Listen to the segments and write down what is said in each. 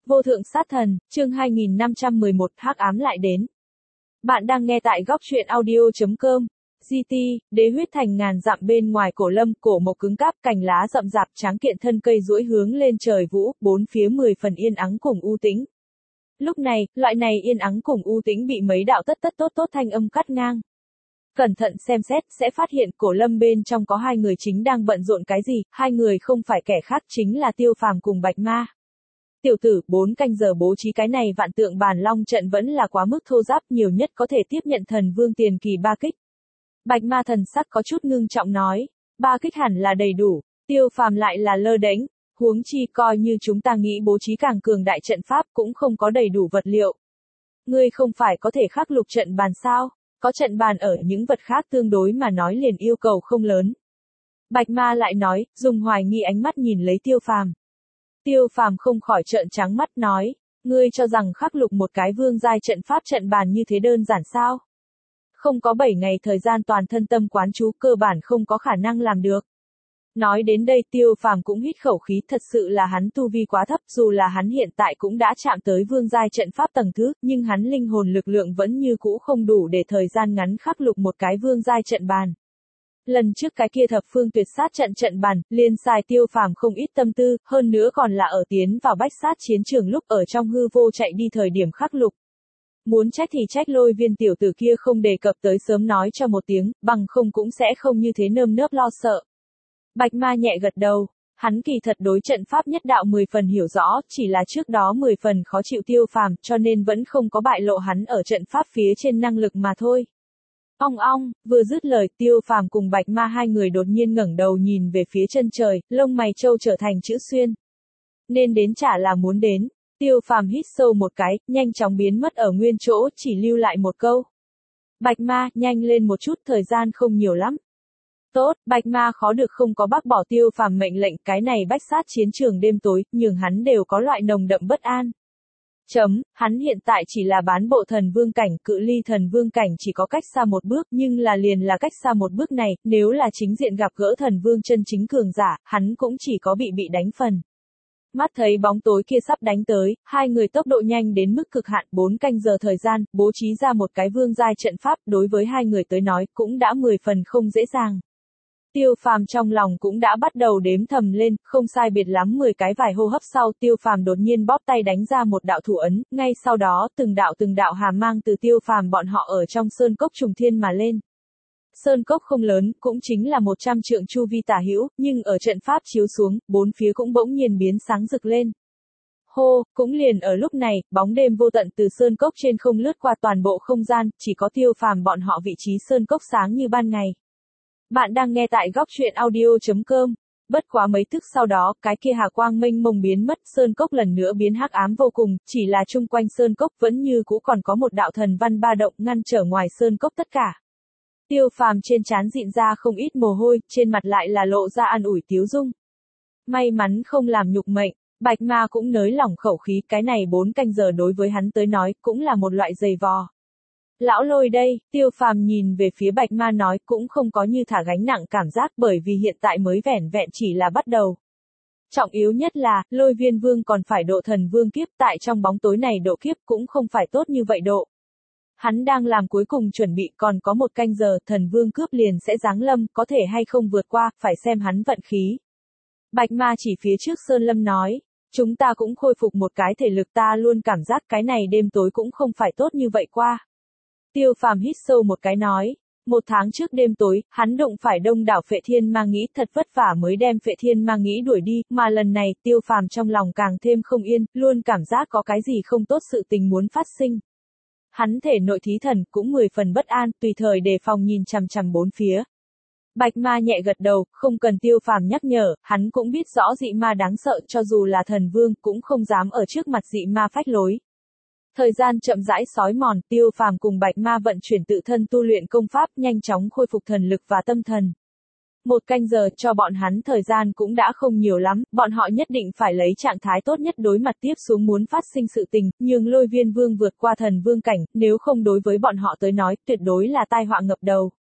Vô thượng sát thần, chương 2511, hắc ám lại đến. Bạn đang nghe tại góc truyện audio.com. GT, đế huyết thành ngàn dặm bên ngoài cổ lâm, cổ mộc cứng cáp, cành lá rậm rạp, tráng kiện thân cây duỗi hướng lên trời vũ, bốn phía 10 phần yên ắng cùng u tĩnh. Lúc này, loại này yên ắng cùng u tĩnh bị mấy đạo tất tốt thanh âm cắt ngang. Cẩn thận xem xét, sẽ phát hiện cổ lâm bên trong có hai người chính đang bận rộn cái gì, hai người không phải kẻ khác chính là Tiêu Phàm cùng Bạch Ma. Tiểu tử, 4 canh giờ bố trí cái này vạn tượng bàn long trận vẫn là quá mức thô ráp, nhiều nhất có thể tiếp nhận thần vương tiền kỳ 3 kích. Bạch Ma thần sắc có chút ngưng trọng nói, 3 kích hẳn là đầy đủ, Tiêu Phàm lại là lơ đễnh, huống chi coi như chúng ta nghĩ bố trí càng cường đại trận pháp cũng không có đầy đủ vật liệu. Ngươi không phải có thể khắc lục trận bàn sao? Có trận bàn ở những vật khác tương đối mà nói liền yêu cầu không lớn. Bạch Ma lại nói, dùng hoài nghi ánh mắt nhìn lấy Tiêu Phàm. Tiêu Phàm không khỏi trợn trắng mắt nói, ngươi cho rằng khắc lục một cái vương giai trận pháp trận bàn như thế đơn giản sao? Không có 7 ngày thời gian toàn thân tâm quán chú cơ bản không có khả năng làm được. Nói đến đây Tiêu Phàm cũng hít khẩu khí, thật sự là hắn tu vi quá thấp, dù là hắn hiện tại cũng đã chạm tới vương giai trận pháp tầng thứ, nhưng hắn linh hồn lực lượng vẫn như cũ không đủ để thời gian ngắn khắc lục một cái vương giai trận bàn. Lần trước cái kia thập phương tuyệt sát trận bàn, liên xài Tiêu Phàm không ít tâm tư, hơn nữa còn là ở tiến vào bách sát chiến trường lúc ở trong hư vô chạy đi thời điểm khắc lục. Muốn trách thì trách Lôi Viên tiểu tử kia không đề cập tới sớm nói cho một tiếng, bằng không cũng sẽ không như thế nơm nớp lo sợ. Bạch Ma nhẹ gật đầu, hắn kỳ thật đối trận pháp nhất đạo 10 phần hiểu rõ, chỉ là trước đó 10 phần khó chịu Tiêu Phàm, cho nên vẫn không có bại lộ hắn ở trận pháp phía trên năng lực mà thôi. Ong ong, vừa dứt lời, Tiêu Phàm cùng Bạch Ma hai người đột nhiên ngẩng đầu nhìn về phía chân trời, lông mày trâu trở thành chữ xuyên. Nên đến chả là muốn đến. Tiêu Phàm hít sâu một cái, nhanh chóng biến mất ở nguyên chỗ, chỉ lưu lại một câu. Bạch Ma, nhanh lên một chút, thời gian không nhiều lắm. Tốt, Bạch Ma khó được không có bác bỏ Tiêu Phàm mệnh lệnh, cái này bách sát chiến trường đêm tối, nhường hắn đều có loại nồng đậm bất an. Hắn hiện tại chỉ là bán bộ thần vương cảnh, cự ly thần vương cảnh chỉ có cách xa một bước, nhưng là liền là cách xa một bước này, nếu là chính diện gặp gỡ thần vương chân chính cường giả, hắn cũng chỉ có bị đánh phần. Mắt thấy bóng tối kia sắp đánh tới, hai người tốc độ nhanh đến mức cực hạn, 4 canh giờ thời gian, bố trí ra một cái vương giai trận pháp, đối với hai người tới nói, cũng đã 10 phần không dễ dàng. Tiêu Phàm trong lòng cũng đã bắt đầu đếm thầm lên, không sai biệt lắm 10 cái vài hô hấp sau, Tiêu Phàm đột nhiên bóp tay đánh ra một đạo thủ ấn, ngay sau đó, từng đạo hàm mang từ Tiêu Phàm bọn họ ở trong sơn cốc trùng thiên mà lên. Sơn cốc không lớn, cũng chính là 100 trượng chu vi tả hữu, nhưng ở trận pháp chiếu xuống, bốn phía cũng bỗng nhiên biến sáng rực lên. Hô, cũng liền ở lúc này, bóng đêm vô tận từ sơn cốc trên không lướt qua toàn bộ không gian, chỉ có Tiêu Phàm bọn họ vị trí sơn cốc sáng như ban ngày. Bạn đang nghe tại góc truyện audio.com. Bất quá mấy tức sau đó, cái kia hà quang mênh mông biến mất, sơn cốc lần nữa biến hắc ám vô cùng, chỉ là chung quanh sơn cốc vẫn như cũ còn có một đạo thần văn ba động ngăn trở ngoài sơn cốc tất cả. Tiêu Phàm trên trán dịn ra không ít mồ hôi, trên mặt lại là lộ ra an ủi tiếu dung. May mắn không làm nhục mệnh, Bạch Ma cũng nới lỏng khẩu khí, cái này 4 canh giờ đối với hắn tới nói, cũng là một loại giày vò. Lão Lôi đây, Tiêu Phàm nhìn về phía Bạch Ma nói, cũng không có như thả gánh nặng cảm giác, bởi vì hiện tại mới vẻn vẹn chỉ là bắt đầu. Trọng yếu nhất là, Lôi Viên Vương còn phải độ thần vương kiếp, tại trong bóng tối này độ kiếp cũng không phải tốt như vậy độ. Hắn đang làm cuối cùng chuẩn bị, còn có 1 canh giờ, thần vương cướp liền sẽ giáng lâm, có thể hay không vượt qua, phải xem hắn vận khí. Bạch Ma chỉ phía trước Sơn Lâm nói, chúng ta cũng khôi phục một cái thể lực, ta luôn cảm giác cái này đêm tối cũng không phải tốt như vậy qua. Tiêu Phàm hít sâu một cái nói, 1 tháng trước đêm tối, hắn đụng phải đông đảo Phệ Thiên Ma Nghĩ, thật vất vả mới đem Phệ Thiên Ma Nghĩ đuổi đi, mà lần này, Tiêu Phàm trong lòng càng thêm không yên, luôn cảm giác có cái gì không tốt sự tình muốn phát sinh. Hắn thể nội thí thần cũng 10 phần bất an, tùy thời đề phòng nhìn chằm chằm bốn phía. Bạch Ma nhẹ gật đầu, không cần Tiêu Phàm nhắc nhở, hắn cũng biết rõ dị ma đáng sợ, cho dù là thần vương cũng không dám ở trước mặt dị ma phách lối. Thời gian chậm rãi sói mòn, Tiêu Phàm cùng Bạch Ma vận chuyển tự thân tu luyện công pháp, nhanh chóng khôi phục thần lực và tâm thần. 1 canh giờ cho bọn hắn thời gian cũng đã không nhiều lắm, bọn họ nhất định phải lấy trạng thái tốt nhất đối mặt tiếp xuống muốn phát sinh sự tình, nhường Lôi Viên Vương vượt qua thần vương cảnh, nếu không đối với bọn họ tới nói, tuyệt đối là tai họa ngập đầu.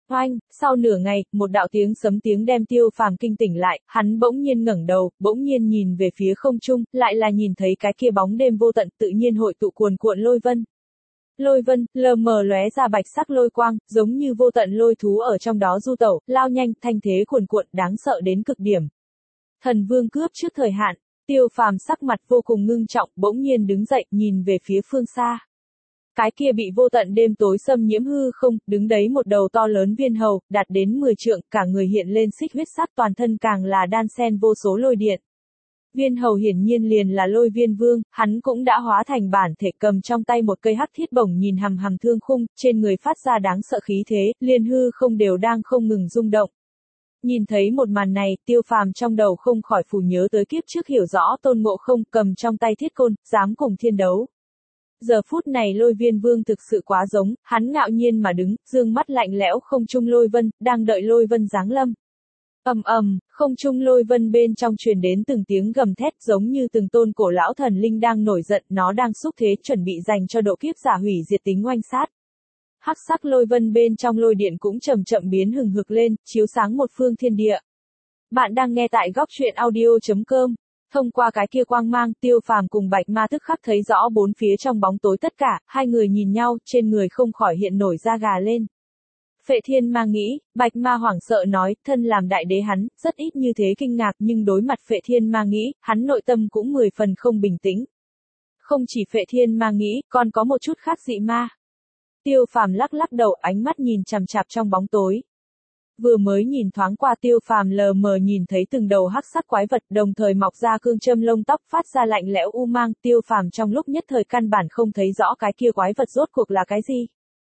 Oanh, sau nửa ngày, một đạo tiếng sấm tiếng đem Tiêu Phàm kinh tỉnh lại, hắn bỗng nhiên ngẩng đầu, bỗng nhiên nhìn về phía không trung, lại là nhìn thấy cái kia bóng đêm vô tận tự nhiên hội tụ cuồn cuộn lôi vân. Lôi vân, lờ mờ lóe ra bạch sắc lôi quang, giống như vô tận lôi thú ở trong đó du tẩu, lao nhanh, thanh thế cuồn cuộn, đáng sợ đến cực điểm. Thần vương cướp trước thời hạn, Tiêu Phàm sắc mặt vô cùng ngưng trọng, bỗng nhiên đứng dậy, nhìn về phía phương xa. Cái kia bị vô tận đêm tối xâm nhiễm hư không, đứng đấy một đầu to lớn viên hầu, đạt đến 10 trượng, cả người hiện lên xích huyết sắc, toàn thân càng là đan xen vô số lôi điện. Viên hầu hiển nhiên liền là lôi viên vương, hắn cũng đã hóa thành bản thể, cầm trong tay một cây hắc thiết bổng, nhìn hằm hằm thương khung, trên người phát ra đáng sợ khí thế, liên hư không đều đang không ngừng rung động. Nhìn thấy một màn này, Tiêu Phàm trong đầu không khỏi phủ nhớ tới kiếp trước hiểu rõ Tôn Ngộ Không, cầm trong tay thiết côn, dám cùng thiên đấu. Giờ phút này lôi viên vương thực sự quá giống, hắn ngạo nhiên mà đứng, dương mắt lạnh lẽo không trung lôi vân, đang đợi lôi vân giáng lâm. Ầm ầm, không trung lôi vân bên trong truyền đến từng tiếng gầm thét, giống như từng tôn cổ lão thần linh đang nổi giận, nó đang xúc thế chuẩn bị dành cho độ kiếp giả hủy diệt tính oanh sát. Hắc sắc lôi vân bên trong lôi điện cũng chậm chậm biến hừng hực lên, chiếu sáng một phương thiên địa. Bạn đang nghe tại góc truyện audio.com. Thông qua cái kia quang mang, Tiêu Phàm cùng Bạch Ma tức khắc thấy rõ bốn phía trong bóng tối tất cả, hai người nhìn nhau, trên người không khỏi hiện nổi da gà lên. Phệ Thiên Ma nghĩ, Bạch Ma hoảng sợ nói, thân làm đại đế hắn, rất ít như thế kinh ngạc, nhưng đối mặt Phệ Thiên Ma nghĩ, hắn nội tâm cũng 10 phần không bình tĩnh. Không chỉ Phệ Thiên Ma nghĩ, còn có một chút khác dị ma. Tiêu Phàm lắc lắc đầu, ánh mắt nhìn chằm chằm trong bóng tối. Vừa mới nhìn thoáng qua, Tiêu Phàm lờ mờ nhìn thấy từng đầu hắc sắc quái vật, đồng thời mọc ra cương châm lông tóc, phát ra lạnh lẽo u mang. Tiêu Phàm trong lúc nhất thời căn bản không thấy rõ cái kia quái vật rốt cuộc là cái gì.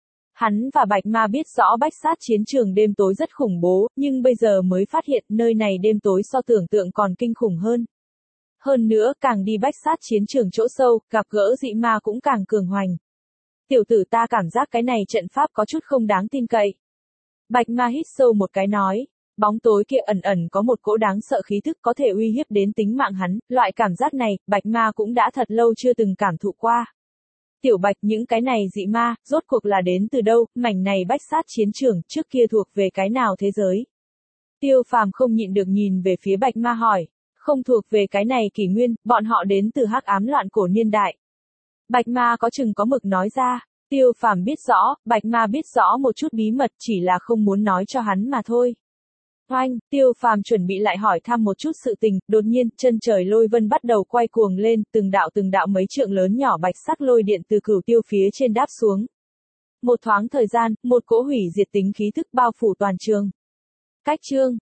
Hắn và Bạch Ma biết rõ bách sát chiến trường đêm tối rất khủng bố, nhưng bây giờ mới phát hiện nơi này đêm tối so tưởng tượng còn kinh khủng hơn. Hơn nữa, càng đi bách sát chiến trường chỗ sâu, gặp gỡ dị ma cũng càng cường hoành. Tiểu tử, ta cảm giác cái này trận pháp có chút không đáng tin cậy. Bạch Ma hít sâu một cái nói, bóng tối kia ẩn ẩn có một cỗ đáng sợ khí thức có thể uy hiếp đến tính mạng hắn, loại cảm giác này, Bạch Ma cũng đã thật lâu chưa từng cảm thụ qua. Tiểu Bạch, những cái này dị ma, rốt cuộc là đến từ đâu, mảnh này bách sát chiến trường, trước kia thuộc về cái nào thế giới? Tiêu Phàm không nhịn được nhìn về phía Bạch Ma hỏi, không thuộc về cái này kỷ nguyên, bọn họ đến từ hắc ám loạn cổ niên đại. Bạch Ma có chừng có mực nói ra. Tiêu Phàm biết rõ, Bạch Ma biết rõ một chút bí mật, chỉ là không muốn nói cho hắn mà thôi. Oanh, Tiêu Phàm chuẩn bị lại hỏi thăm một chút sự tình, đột nhiên, chân trời lôi vân bắt đầu quay cuồng lên, từng đạo mấy trượng lớn nhỏ bạch sắc lôi điện từ cửu tiêu phía trên đáp xuống. Một thoáng thời gian, một cỗ hủy diệt tính khí thức bao phủ toàn trường. Cách chương